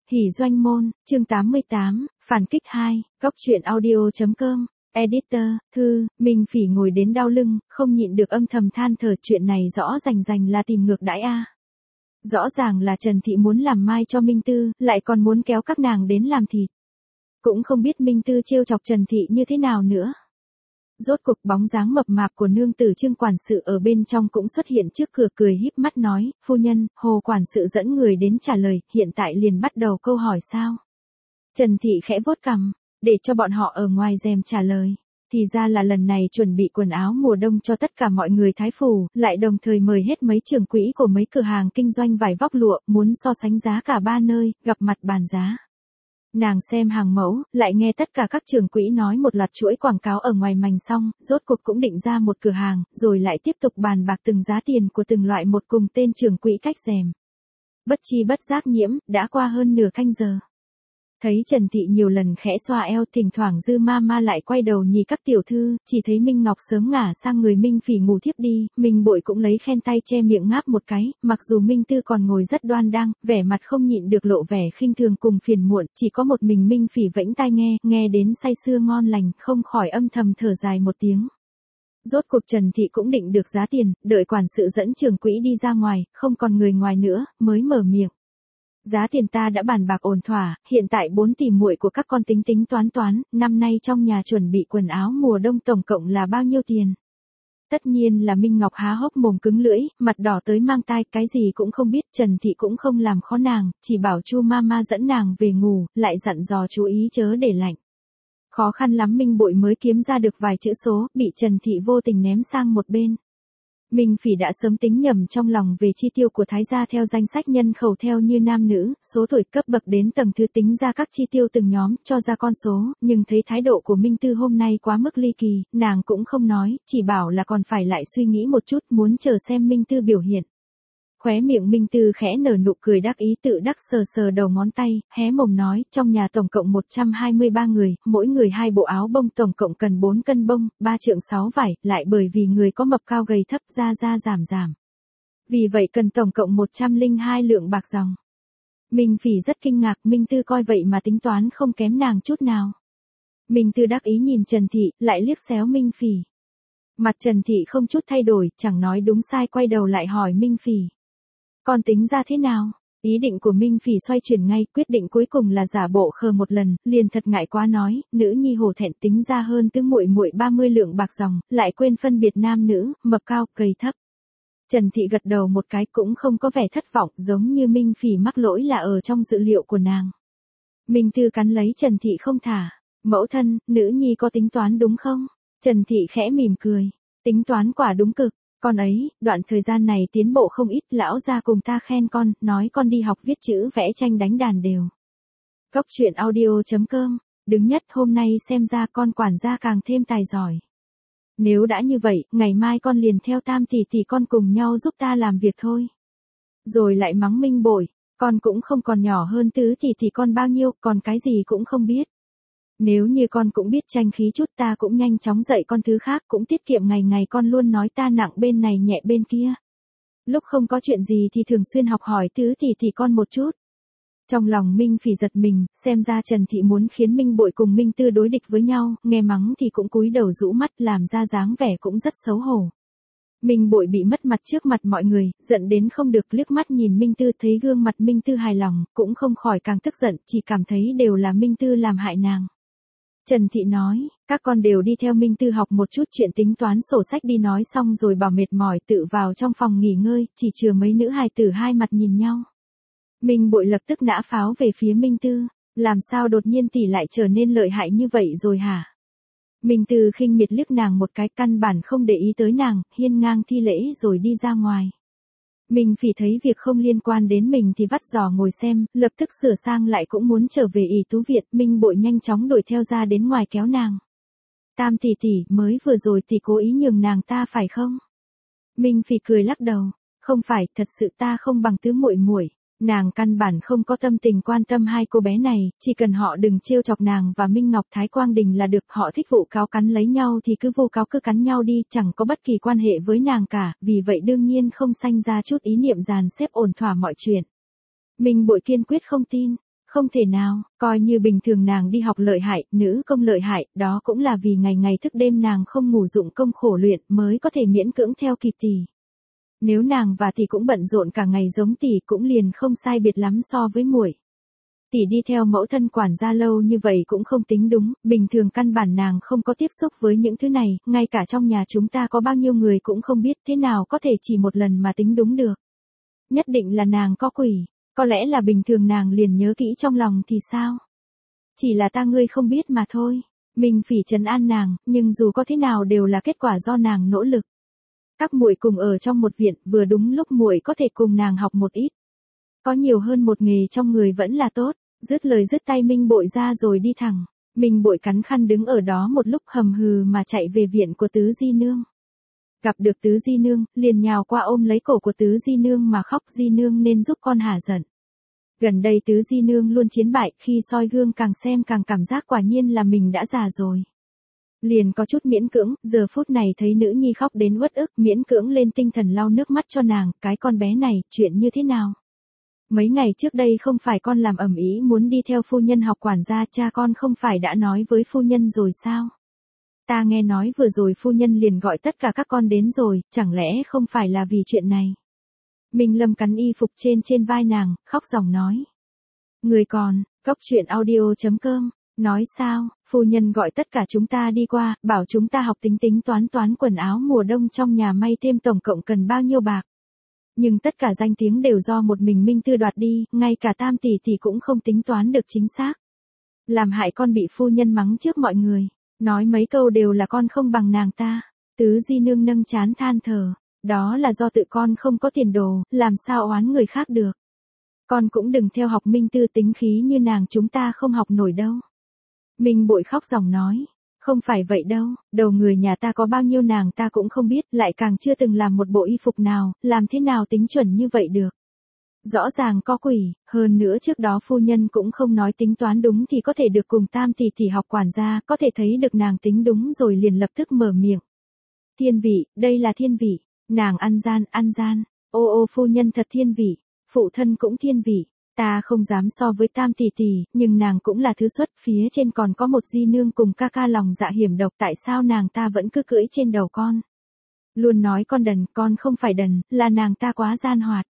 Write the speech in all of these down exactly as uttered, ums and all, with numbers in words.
Hỉ doanh môn, chương tám mươi tám, phản kích hai, góc truyện audio.com, editor, thư, Minh Phỉ ngồi đến đau lưng, không nhịn được âm thầm than thở, chuyện này rõ rành rành là tìm ngược đãi a. Rõ ràng là Trần Thị muốn làm mai cho Minh Tư, lại còn muốn kéo các nàng đến làm thịt. Cũng không biết Minh Tư trêu chọc Trần Thị như thế nào nữa. Rốt cuộc bóng dáng mập mạp của nương tử Trương quản sự ở bên trong cũng xuất hiện trước cửa, cười híp mắt nói, phu nhân, Hồ quản sự dẫn người đến trả lời, hiện tại liền bắt đầu câu hỏi sao. Trần Thị khẽ vuốt cằm, để cho bọn họ ở ngoài rèm trả lời. Thì ra là lần này chuẩn bị quần áo mùa đông cho tất cả mọi người Thái Phủ, lại đồng thời mời hết mấy trưởng quỹ của mấy cửa hàng kinh doanh vải vóc lụa, muốn so sánh giá cả ba nơi, gặp mặt bàn giá. Nàng xem hàng mẫu, lại nghe tất cả các trưởng quỹ nói một loạt chuỗi quảng cáo ở ngoài mành xong, rốt cuộc cũng định ra một cửa hàng, rồi lại tiếp tục bàn bạc từng giá tiền của từng loại một cùng tên trưởng quỹ cách rèm. Bất chi bất giác nhiễm, đã qua hơn nửa canh giờ. Thấy Trần Thị nhiều lần khẽ xoa eo, thỉnh thoảng Dư ma ma lại quay đầu nhìn các tiểu thư, chỉ thấy Minh Ngọc sớm ngả sang người Minh Phỉ ngủ thiếp đi, Minh Bội cũng lấy khen tay che miệng ngáp một cái, mặc dù Minh Tư còn ngồi rất đoan đang, vẻ mặt không nhịn được lộ vẻ khinh thường cùng phiền muộn, chỉ có một mình Minh Phỉ vẫy tai nghe, nghe đến say sưa ngon lành, không khỏi âm thầm thở dài một tiếng. Rốt cuộc Trần Thị cũng định được giá tiền, đợi quản sự dẫn trưởng quỹ đi ra ngoài, không còn người ngoài nữa, mới mở miệng. Giá tiền ta đã bàn bạc ổn thỏa, hiện tại bốn tỷ muội của các con tính tính toán toán, năm nay trong nhà chuẩn bị quần áo mùa đông tổng cộng là bao nhiêu tiền. Tất nhiên là Minh Ngọc há hốc mồm cứng lưỡi, mặt đỏ tới mang tai, cái gì cũng không biết, Trần Thị cũng không làm khó nàng, chỉ bảo Chu Mama dẫn nàng về ngủ, lại dặn dò chú ý chớ để lạnh. Khó khăn lắm Minh Bội mới kiếm ra được vài chữ số, bị Trần Thị vô tình ném sang một bên. Minh Phỉ đã sớm tính nhầm trong lòng về chi tiêu của Thái gia theo danh sách nhân khẩu theo như nam nữ, số tuổi cấp bậc đến tầng thứ tính ra các chi tiêu từng nhóm, cho ra con số, nhưng thấy thái độ của Minh Tư hôm nay quá mức ly kỳ, nàng cũng không nói, chỉ bảo là còn phải lại suy nghĩ một chút, muốn chờ xem Minh Tư biểu hiện. Khóe miệng Minh Tư khẽ nở nụ cười đắc ý, tự đắc sờ sờ đầu ngón tay, hé mồm nói, trong nhà tổng cộng một trăm hai mươi ba người, mỗi người hai bộ áo bông, tổng cộng cần bốn cân bông, ba trượng sáu vải, lại bởi vì người có mập cao gầy thấp ra ra giảm giảm. Vì vậy cần tổng cộng một trăm lẻ hai lượng bạc dòng. Minh Phỉ rất kinh ngạc, Minh Tư coi vậy mà tính toán không kém nàng chút nào. Minh Tư đắc ý nhìn Trần Thị, lại liếc xéo Minh Phỉ. Mặt Trần Thị không chút thay đổi, chẳng nói đúng sai, quay đầu lại hỏi Minh Phỉ. Con tính ra thế nào? Ý định của Minh Phỉ xoay chuyển ngay, quyết định cuối cùng là giả bộ khờ một lần, liền thật ngại quá nói, nữ nhi hổ thẹn, tính ra hơn tới muội muội ba mươi lượng bạc dòng, lại quên phân biệt nam nữ, mập cao, gầy thấp. Trần Thị gật đầu một cái, cũng không có vẻ thất vọng, giống như Minh Phỉ mắc lỗi là ở trong dự liệu của nàng. Minh Tư cắn lấy Trần Thị không thả, mẫu thân, nữ nhi có tính toán đúng không? Trần Thị khẽ mỉm cười, tính toán quả đúng cực. Con ấy, đoạn thời gian này tiến bộ không ít, lão gia cùng ta khen con, nói con đi học viết chữ vẽ tranh đánh đàn đều. Góc truyện audio.com, đứng nhất hôm nay xem ra con quản gia càng thêm tài giỏi. Nếu đã như vậy, ngày mai con liền theo Tam tỷ tỷ con cùng nhau giúp ta làm việc thôi. Rồi lại mắng Minh Bội, con cũng không còn nhỏ hơn Tứ tỷ tỷ con bao nhiêu, còn cái gì cũng không biết. Nếu như con cũng biết tranh khí chút, ta cũng nhanh chóng dạy con thứ khác, cũng tiết kiệm ngày ngày con luôn nói ta nặng bên này nhẹ bên kia. Lúc không có chuyện gì thì thường xuyên học hỏi Tứ tỷ tỷ con một chút. Trong lòng Minh Phỉ giật mình, xem ra Trần Thị muốn khiến Minh Bội cùng Minh Tư đối địch với nhau, nghe mắng thì cũng cúi đầu rũ mắt, làm ra dáng vẻ cũng rất xấu hổ. Minh Bội bị mất mặt trước mặt mọi người, giận đến không được, liếc mắt nhìn Minh Tư, thấy gương mặt Minh Tư hài lòng, cũng không khỏi càng tức giận, chỉ cảm thấy đều là Minh Tư làm hại nàng. Trần Thị nói, các con đều đi theo Minh Tư học một chút chuyện tính toán sổ sách đi, nói xong rồi bảo mệt mỏi tự vào trong phòng nghỉ ngơi, chỉ chừa mấy nữ hài tử hai mặt nhìn nhau. Minh Bội lập tức nã pháo về phía Minh Tư, làm sao đột nhiên tỷ lại trở nên lợi hại như vậy rồi hả? Minh Tư khinh miệt liếc nàng một cái, căn bản không để ý tới nàng, hiên ngang thi lễ rồi đi ra ngoài. Minh Phỉ thấy việc không liên quan đến mình thì vắt giò ngồi xem, lập tức sửa sang lại cũng muốn trở về ỷ tú viện, Minh Bội nhanh chóng đuổi theo ra đến ngoài kéo nàng. Tam tỷ tỷ, mới vừa rồi tỷ cố ý nhường nàng ta phải không? Minh Phỉ cười lắc đầu, không phải, thật sự ta không bằng Tứ muội muội. Nàng căn bản không có tâm tình quan tâm hai cô bé này, chỉ cần họ đừng trêu chọc nàng và Minh Ngọc Thái Quang Đình là được, họ thích vụ cáo cắn lấy nhau thì cứ vô cáo cứ cắn nhau đi, chẳng có bất kỳ quan hệ với nàng cả, vì vậy đương nhiên không sanh ra chút ý niệm dàn xếp ổn thỏa mọi chuyện. Minh Bội kiên quyết không tin, Không thể nào, coi như bình thường nàng đi học lợi hại, nữ công lợi hại, đó cũng là vì ngày ngày thức đêm nàng không ngủ dụng công khổ luyện mới có thể miễn cưỡng theo kịp tỷ. Nếu nàng và tỷ cũng bận rộn cả ngày giống tỷ cũng liền không sai biệt lắm so với muội. Tỷ đi theo mẫu thân quản gia lâu như vậy cũng không tính đúng, bình thường căn bản nàng không có tiếp xúc với những thứ này, ngay cả trong nhà chúng ta có bao nhiêu người cũng không biết thế nào có thể chỉ một lần mà tính đúng được. Nhất định là nàng có quỷ, có lẽ là bình thường nàng liền nhớ kỹ trong lòng thì sao? Chỉ là ta ngươi không biết mà thôi. Mình phỉ trấn an nàng, nhưng dù có thế nào đều là kết quả do nàng nỗ lực. Các muội cùng ở trong một viện, vừa đúng lúc muội có thể cùng nàng học một ít. Có nhiều hơn một nghề trong người vẫn là tốt. Dứt lời dứt tay Minh Bội ra rồi đi thẳng. Minh Bội cắn khăn đứng ở đó một lúc hầm hừ mà chạy về viện của Tứ Di Nương. Gặp được Tứ Di Nương, liền nhào qua ôm lấy cổ của Tứ Di Nương mà khóc, Di Nương nên giúp con hả giận. Gần đây Tứ Di Nương luôn chiến bại, khi soi gương càng xem càng cảm giác quả nhiên là mình đã già rồi. Liền có chút miễn cưỡng, giờ phút này thấy nữ nhi khóc đến uất ức, miễn cưỡng lên tinh thần lau nước mắt cho nàng, cái con bé này, chuyện như thế nào? Mấy ngày trước đây không phải con làm ầm ĩ muốn đi theo phu nhân học quản gia, cha con không phải đã nói với phu nhân rồi sao? Ta nghe nói vừa rồi phu nhân liền gọi tất cả các con đến rồi, chẳng lẽ không phải là vì chuyện này? Minh Lâm cắn y phục trên trên vai nàng, khóc ròng nói. Người còn, cốc truyện audio chấm com, nói sao, phu nhân gọi tất cả chúng ta đi qua, bảo chúng ta học tính tính toán toán quần áo mùa đông trong nhà may thêm tổng cộng cần bao nhiêu bạc. Nhưng tất cả danh tiếng đều do một mình Minh Tư đoạt đi, ngay cả Tam tỷ tỷ cũng không tính toán được chính xác. Làm hại con bị phu nhân mắng trước mọi người, nói mấy câu đều là con không bằng nàng ta. Tứ Di Nương nâng trán than thở, đó là do tự con không có tiền đồ, làm sao oán người khác được. Con cũng đừng theo học Minh Tư tính khí như nàng, chúng ta không học nổi đâu. Minh Bội khóc ròng nói. Không phải vậy đâu, đầu người nhà ta có bao nhiêu nàng ta cũng không biết, lại càng chưa từng làm một bộ y phục nào, làm thế nào tính chuẩn như vậy được. Rõ ràng có quỷ, hơn nữa trước đó phu nhân cũng không nói tính toán đúng thì có thể được cùng Tam tỷ tỷ học quản gia, có thể thấy được nàng tính đúng rồi liền lập tức mở miệng. Thiên vị, đây là thiên vị, nàng ăn gian, ăn gian, ô ô phu nhân thật thiên vị, phụ thân cũng thiên vị. Ta không dám so với Tam tỷ tỷ, nhưng nàng cũng là thứ xuất, phía trên còn có một Di Nương cùng ca ca lòng dạ hiểm độc, tại sao nàng ta vẫn cứ cưỡi trên đầu con. Luôn nói con đần, con không phải đần, là nàng ta quá gian hoạt.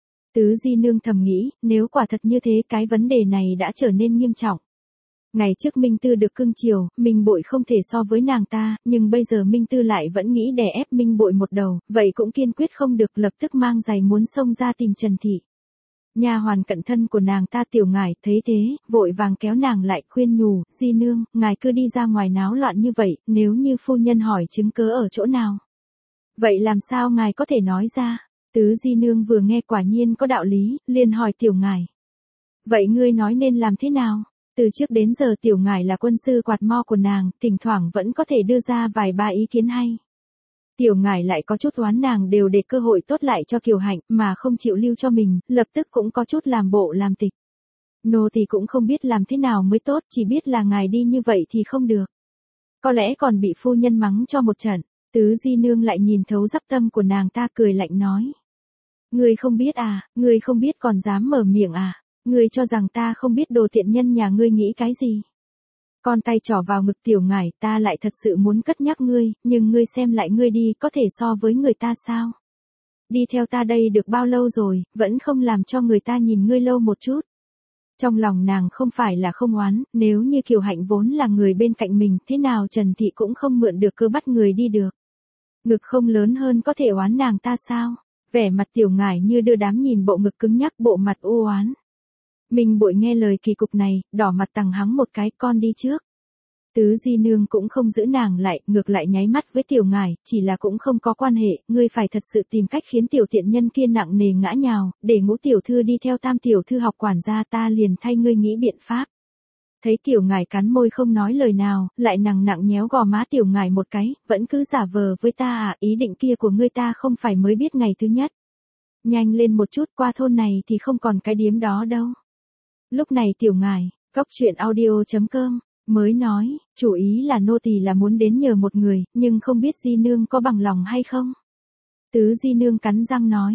Tứ Di Nương thầm nghĩ, nếu quả thật như thế cái vấn đề này đã trở nên nghiêm trọng. Ngày trước Minh Tư được cưng chiều, Minh Bội không thể so với nàng ta, nhưng bây giờ Minh Tư lại vẫn nghĩ đè ép Minh Bội một đầu, vậy cũng kiên quyết không được, lập tức mang giày muốn xông ra tìm Trần Thị. Nha hoàn cận thân của nàng ta Tiểu Ngải thấy thế, vội vàng kéo nàng lại khuyên nhủ, Di Nương, ngài cứ đi ra ngoài náo loạn như vậy, nếu như phu nhân hỏi chứng cớ ở chỗ nào. Vậy làm sao ngài có thể nói ra? Tứ Di Nương vừa nghe quả nhiên có đạo lý, liền hỏi Tiểu Ngải. Vậy ngươi nói nên làm thế nào? Từ trước đến giờ Tiểu Ngải là quân sư quạt mo của nàng, thỉnh thoảng vẫn có thể đưa ra vài ba ý kiến hay. Tiểu Ngải lại có chút oán nàng đều để cơ hội tốt lại cho Kiều Hạnh mà không chịu lưu cho mình, lập tức cũng có chút làm bộ làm tịch. Nô thì cũng không biết làm thế nào mới tốt, chỉ biết là ngài đi như vậy thì không được. Có lẽ còn bị phu nhân mắng cho một trận. Tứ Di Nương lại nhìn thấu dắp tâm của nàng ta, cười lạnh nói. Ngươi không biết à, ngươi không biết còn dám mở miệng à, ngươi cho rằng ta không biết đồ tiện nhân nhà ngươi nghĩ cái gì. Con tay trỏ vào ngực Tiểu Ngải, ta lại thật sự muốn cất nhắc ngươi, nhưng ngươi xem lại ngươi đi, có thể so với người ta sao? Đi theo ta đây được bao lâu rồi, vẫn không làm cho người ta nhìn ngươi lâu một chút. Trong lòng nàng không phải là không oán, nếu như Kiều Hạnh vốn là người bên cạnh mình, thế nào Trần Thị cũng không mượn được cơ bắt người đi được. Ngực không lớn hơn có thể oán nàng ta sao? Vẻ mặt Tiểu Ngải như đưa đám nhìn bộ ngực cứng nhắc, bộ mặt u oán. Minh Bội nghe lời kỳ cục này, đỏ mặt tằng hắng một cái, con đi trước. Tứ Di Nương cũng không giữ nàng lại, ngược lại nháy mắt với Tiểu Ngải, chỉ là cũng không có quan hệ, ngươi phải thật sự tìm cách khiến tiểu tiện nhân kia nặng nề ngã nhào, để Ngũ tiểu thư đi theo Tam tiểu thư học quản gia, ta liền thay ngươi nghĩ biện pháp. Thấy Tiểu Ngải cắn môi không nói lời nào, lại nặng nặng nhéo gò má Tiểu Ngải một cái, vẫn cứ giả vờ với ta à, ý định kia của ngươi ta không phải mới biết ngày thứ nhất. Nhanh lên một chút, qua thôn này thì không còn cái điếm đó đâu. Lúc này Tiểu Ngải, cốc truyện audio chấm com, mới nói, chủ ý là nô tỳ là muốn đến nhờ một người, nhưng không biết Di Nương có bằng lòng hay không. Tứ Di Nương cắn răng nói,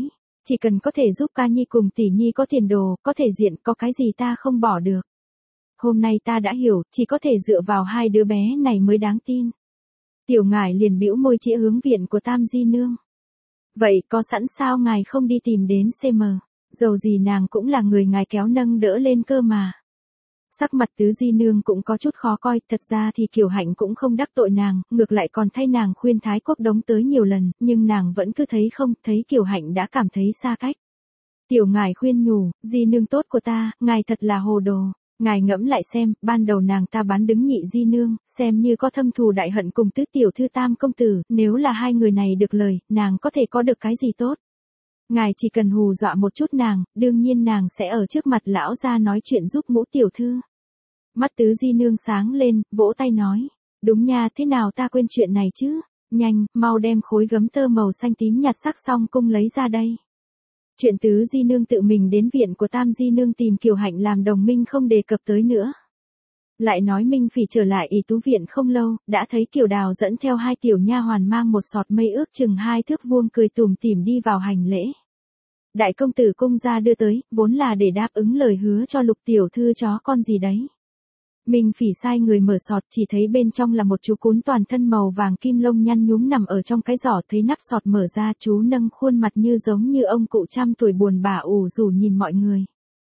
Chỉ cần có thể giúp ca nhi cùng tỷ nhi có tiền đồ, có thể diện, có cái gì ta không bỏ được. Hôm nay ta đã hiểu, chỉ có thể dựa vào hai đứa bé này mới đáng tin. Tiểu ngải liền bĩu môi chĩa hướng viện của Tam Di Nương. Vậy có sẵn sao ngài không đi tìm đến xê em? Dầu gì nàng cũng là người ngài kéo nâng đỡ lên cơ mà. Sắc mặt Tứ Di Nương cũng có chút khó coi, thật ra thì Kiều Hạnh cũng không đắc tội nàng, ngược lại còn thay nàng khuyên Thái Quốc Đống tới nhiều lần, nhưng nàng vẫn cứ thấy không, thấy Kiều Hạnh đã cảm thấy xa cách. Tiểu ngài khuyên nhủ, Di Nương tốt của ta, ngài thật là hồ đồ. Ngài ngẫm lại xem, ban đầu nàng ta bán đứng Nhị Di Nương, xem như có thâm thù đại hận cùng Tứ tiểu thư Tam công tử, nếu là hai người này được lời, nàng có thể có được cái gì tốt. Ngài chỉ cần hù dọa một chút nàng, đương nhiên nàng sẽ ở trước mặt lão gia nói chuyện giúp Ngũ tiểu thư. Mắt Tứ Di Nương sáng lên, vỗ tay nói, đúng nha, thế nào ta quên chuyện này chứ, nhanh, mau đem khối gấm tơ màu xanh tím nhạt sắc xong cung lấy ra đây. Chuyện Tứ Di Nương tự mình đến viện của Tam Di Nương tìm Kiều Hạnh làm đồng minh không đề cập tới nữa. Lại nói Minh Phỉ trở lại ỷ tú viện không lâu, đã thấy Kiều Đào dẫn theo hai tiểu nha hoàn mang một sọt mây ước chừng hai thước vuông cười tủm tỉm đi vào hành lễ. Đại công tử cung gia đưa tới, vốn là để đáp ứng lời hứa cho Lục tiểu thư chó con gì đấy. Minh Phỉ sai người mở sọt, chỉ thấy bên trong là một chú cún toàn thân màu vàng kim lông nhăn nhúm nằm ở trong cái giỏ, thấy nắp sọt mở ra, chú nâng khuôn mặt như giống như ông cụ trăm tuổi buồn bã ủ rũ nhìn mọi người.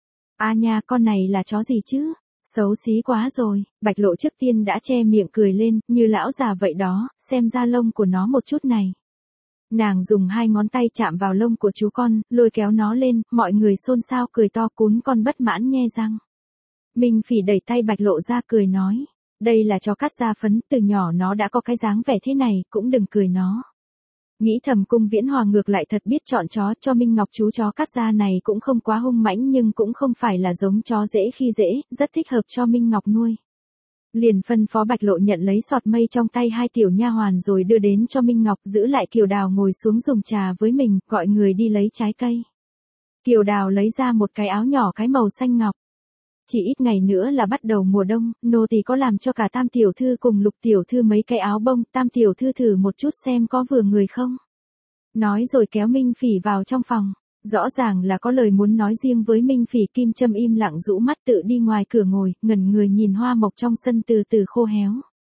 A nha, con này là chó gì chứ? Xấu xí quá rồi. Bạch Lộ trước tiên đã che miệng cười lên, như lão già vậy đó, xem da lông của nó một chút này. Nàng dùng hai ngón tay chạm vào lông của chú con, lôi kéo nó lên, mọi người xôn xao cười to, cún con bất mãn nhe răng. Minh Phỉ đẩy tay Bạch Lộ ra cười nói, đây là chó cắt da phấn, từ nhỏ nó đã có cái dáng vẻ thế này, cũng đừng cười nó. Nghĩ thầm Cung Viễn Hòa ngược lại thật biết chọn chó, cho Minh Ngọc chú chó cắt da này cũng không quá hung mãnh nhưng cũng không phải là giống chó dễ khi dễ, rất thích hợp cho Minh Ngọc nuôi. Liền phân phó Bạch Lộ nhận lấy sọt mây trong tay hai tiểu nha hoàn rồi đưa đến cho Minh Ngọc, giữ lại Kiều Đào ngồi xuống dùng trà với mình, gọi người đi lấy trái cây. Kiều Đào lấy ra một cái áo nhỏ cái màu xanh ngọc. Chỉ ít ngày nữa là bắt đầu mùa đông, nô tỳ có làm cho cả Tam tiểu thư cùng Lục tiểu thư mấy cái áo bông, Tam tiểu thư thử một chút xem có vừa người không. Nói rồi kéo Minh Phỉ vào trong phòng. Rõ ràng là có lời muốn nói riêng với Minh Phỉ. Kim Châm im lặng rũ mắt tự đi ngoài cửa ngồi, ngẩn người nhìn hoa mộc trong sân từ từ khô héo.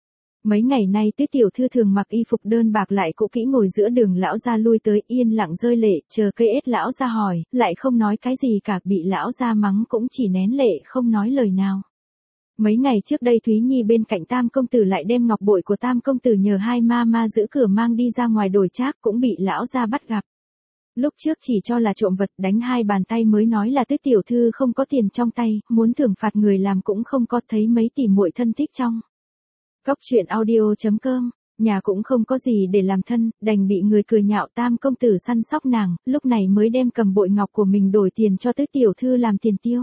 Mấy ngày nay Tiết tiểu thư thường mặc y phục đơn bạc lại cũ kỹ ngồi giữa đường, lão gia lui tới yên lặng rơi lệ, chờ cây ết lão gia hỏi, lại không nói cái gì cả, bị lão gia mắng cũng chỉ nén lệ không nói lời nào. Mấy ngày trước đây Thúy Nhi bên cạnh Tam công tử lại đem ngọc bội của Tam công tử nhờ hai ma ma giữ cửa mang đi ra ngoài đổi trác, cũng bị lão gia bắt gặp. Lúc trước chỉ cho là trộm vật, đánh hai bàn tay mới nói là Tiết tiểu thư không có tiền trong tay, muốn thưởng phạt người làm cũng không có, thấy mấy tỷ muội thân thích trong. Cóc truyện audio chấm com, nhà cũng không có gì để làm thân, đành bị người cười nhạo Tam công tử săn sóc nàng, lúc này mới đem cầm bội ngọc của mình đổi tiền cho Tứ tiểu thư làm tiền tiêu.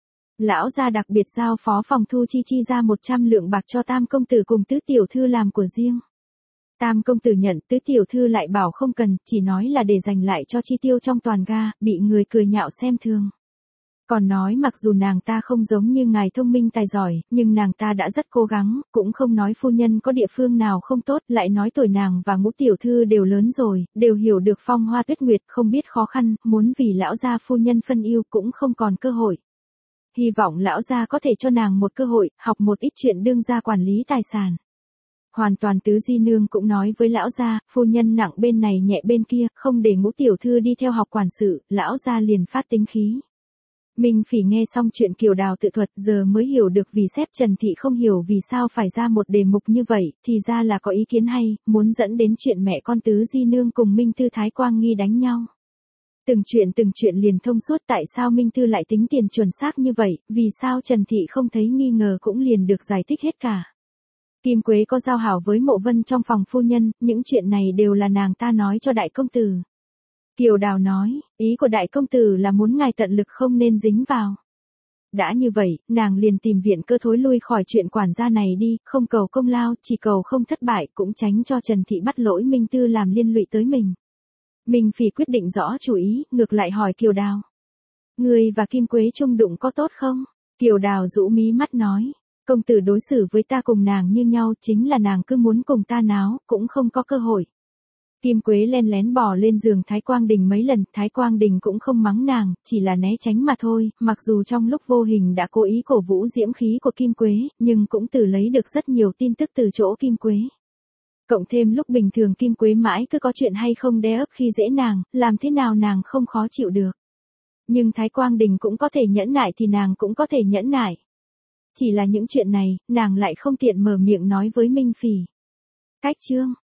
Lão gia đặc biệt giao phó phòng thu chi chi ra một trăm lượng bạc cho Tam công tử cùng Tứ tiểu thư làm của riêng. Tam công tử nhận, Tứ tiểu thư lại bảo không cần, chỉ nói là để dành lại cho chi tiêu trong toàn ga, bị người cười nhạo xem thường. Còn nói mặc dù nàng ta không giống như ngài thông minh tài giỏi, nhưng nàng ta đã rất cố gắng, cũng không nói phu nhân có địa phương nào không tốt, lại nói tuổi nàng và Ngũ tiểu thư đều lớn rồi, đều hiểu được phong hoa tuyết nguyệt, không biết khó khăn, muốn vì lão gia phu nhân phân yêu cũng không còn cơ hội. Hy vọng lão gia có thể cho nàng một cơ hội, học một ít chuyện đương gia quản lý tài sản. Hoàn toàn Tứ Di Nương cũng nói với lão gia, phu nhân nặng bên này nhẹ bên kia, không để Ngũ tiểu thư đi theo học quản sự, lão gia liền phát tính khí. Minh Phỉ nghe xong chuyện Kiều Đào tự thuật giờ mới hiểu được vì sếp Trần Thị không hiểu vì sao phải ra một đề mục như vậy, thì ra là có ý kiến hay, muốn dẫn đến chuyện mẹ con Tứ Di Nương cùng Minh Thư Thái Quang Nghi đánh nhau. Từng chuyện từng chuyện liền thông suốt, tại sao Minh Thư lại tính tiền chuẩn xác như vậy, vì sao Trần Thị không thấy nghi ngờ cũng liền được giải thích hết cả. Kim Quế có giao hảo với Mộ Vân trong phòng phu nhân, những chuyện này đều là nàng ta nói cho đại công tử. Kiều Đào nói, ý của đại công tử là muốn ngài tận lực không nên dính vào. Đã như vậy, nàng liền tìm viện cơ thối lui khỏi chuyện quản gia này đi, không cầu công lao, chỉ cầu không thất bại, cũng tránh cho Trần Thị bắt lỗi Minh Tư làm liên lụy tới mình. Minh Phỉ quyết định rõ chủ ý, ngược lại hỏi Kiều Đào. Người và Kim Quế chung đụng có tốt không? Kiều Đào rũ mí mắt nói, công tử đối xử với ta cùng nàng như nhau, chính là nàng cứ muốn cùng ta náo, cũng không có cơ hội. Kim Quế len lén bò lên giường Thái Quang Đình mấy lần, Thái Quang Đình cũng không mắng nàng, chỉ là né tránh mà thôi, mặc dù trong lúc vô hình đã cố ý cổ vũ diễm khí của Kim Quế, nhưng cũng từ lấy được rất nhiều tin tức từ chỗ Kim Quế. Cộng thêm lúc bình thường Kim Quế mãi cứ có chuyện hay không đe ấp khi dễ nàng, làm thế nào nàng không khó chịu được. Nhưng Thái Quang Đình cũng có thể nhẫn nại thì nàng cũng có thể nhẫn nại. Chỉ là những chuyện này, nàng lại không tiện mở miệng nói với Minh Phỉ. Cách chương